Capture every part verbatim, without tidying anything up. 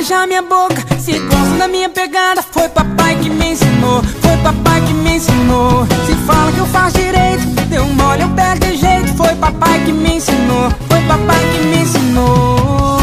beijar minha boca, se gosta da minha pegada, foi papai que me ensinou, foi papai que me ensinou. Se fala que eu faço direito, deu mole, eu pego de jeito, foi papai que me ensinou, foi papai que me ensinou.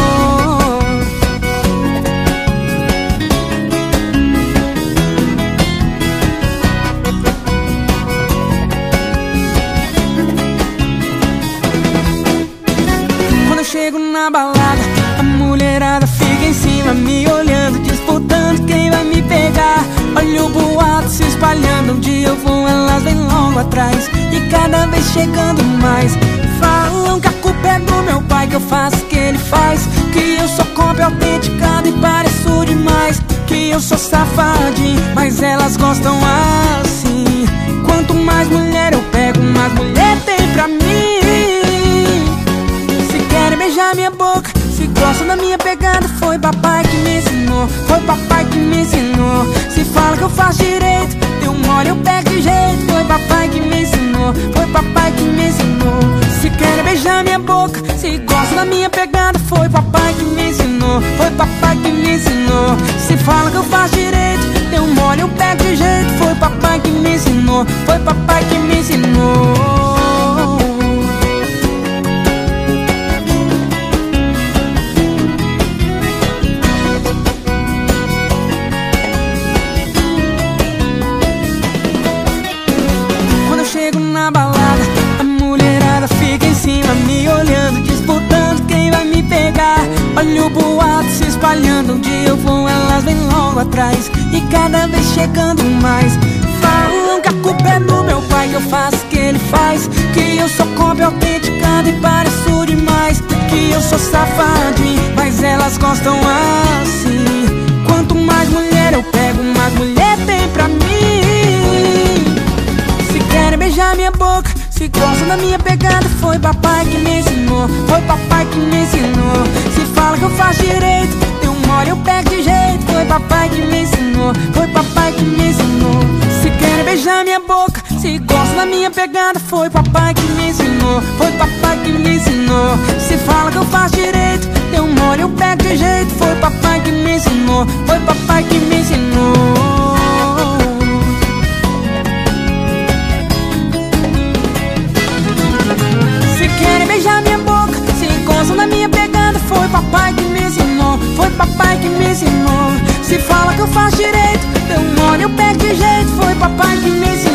Quando eu chego na balada, a mulherada fica em cima, me olhando, disputando quem vai me pegar. Olha o boato se espalhando, um dia eu vou, elas vêm logo atrás, e cada vez chegando mais. Falam que a culpa é do meu pai, que eu faço o que ele faz, que eu sou cópia autenticada e pareço demais, que eu sou safadinho, mas elas gostam assim. Quanto mais mulher eu pego, mais mulher tem pra mim. Se querem beijar minha boca, se gostam da minha pegada, foi papai que me ensinou, foi papai que me ensinou. Se fala que eu faço direito, deu mole, eu pego de jeito, foi papai que me ensinou, foi papai que me ensinou. Se querem beijar minha boca, se gostam da minha pegada, foi papai que me ensinou, foi papai que me ensinou. Se fala que eu faço direito, deu mole, eu pego de jeito, foi papai que me ensinou, foi papai que me ensinou. Chego na balada, a mulherada fica em cima, me olhando, disputando quem vai me pegar. Olha o boato se espalhando, um dia eu vou, elas vêm logo atrás, e cada vez chegando mais. Falam que a culpa é do meu pai, que eu faço o que ele faz, que eu sou cópia autenticada e pareço demais, que eu sou safadinho, mas elas gostam assim. Quanto mais mulher eu pego, mais mulher tem pra mim. Querem beijar minha boca, se gostam da minha pegada, foi papai que me ensinou, foi papai que me ensinou. Se fala que eu faço direito, deu mole, eu pego de jeito, foi papai que me ensinou, foi papai que me ensinou. Se querem beijar minha boca, se gostam da minha pegada, foi papai que me ensinou, foi papai que me ensinou. Se fala que eu faço direito, deu mole, eu pego de jeito, foi papai que me ensinou, foi papai que me ensinou. Querem beijar minha boca, se gostam da minha pegada, foi papai que me ensinou, foi papai que me ensinou. Se fala que eu faço direito, deu mole, eu pego de jeito, foi papai que me ensinou.